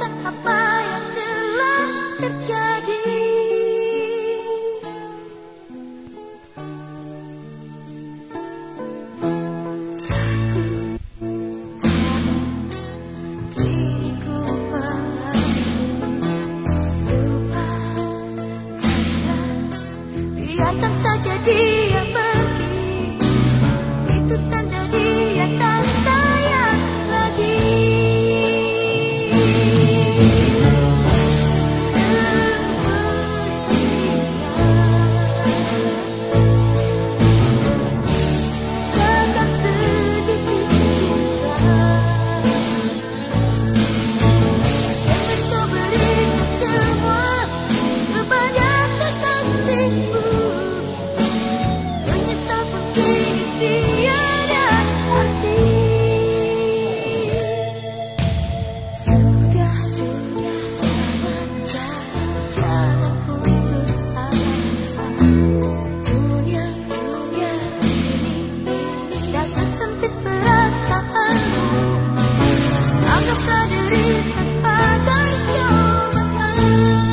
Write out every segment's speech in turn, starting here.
melupakan apa yang telah terjadi. Kini ku biarkan saja dia pergi, itu tanda dia tak sayang lagi. Semestinya sedang sedikit cinta yang kau berikan semua kepada kekasihmu. Menyesal pun kini tiada arti. Sudah, jangan putus asa. Dunia ini tak sesempit perasaanmu. Anggaplah derita sebagai cobaan.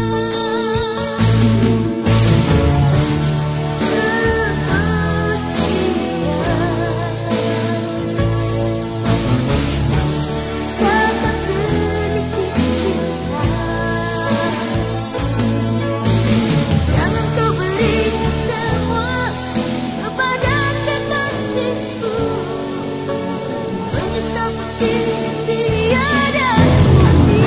Jangan kau berikan semua kepada kekasihmu. Menyesal pun kini tiada arti.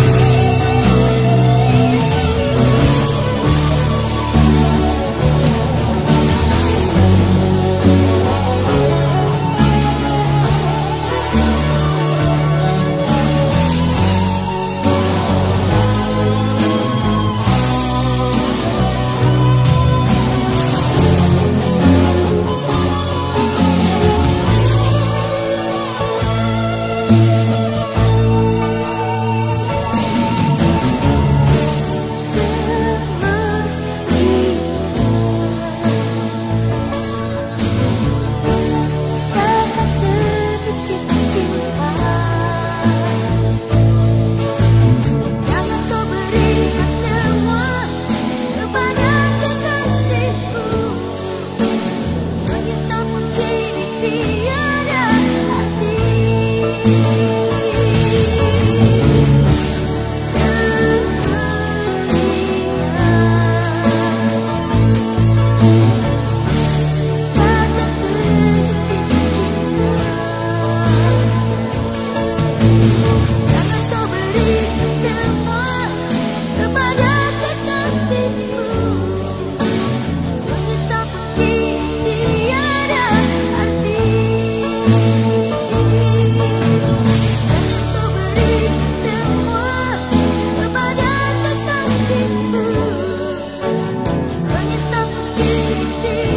Sedang sedikit cinta, jangan kau berikan semua kepada kekasihmu. Menyesal pun kini tiada arti. Jangan kau berikan semua kepada kekasihmu. Menyesal pun kini tiada arti. Jangan kau berikan semua kepada kekasihmu. Menyesal pun kini tiada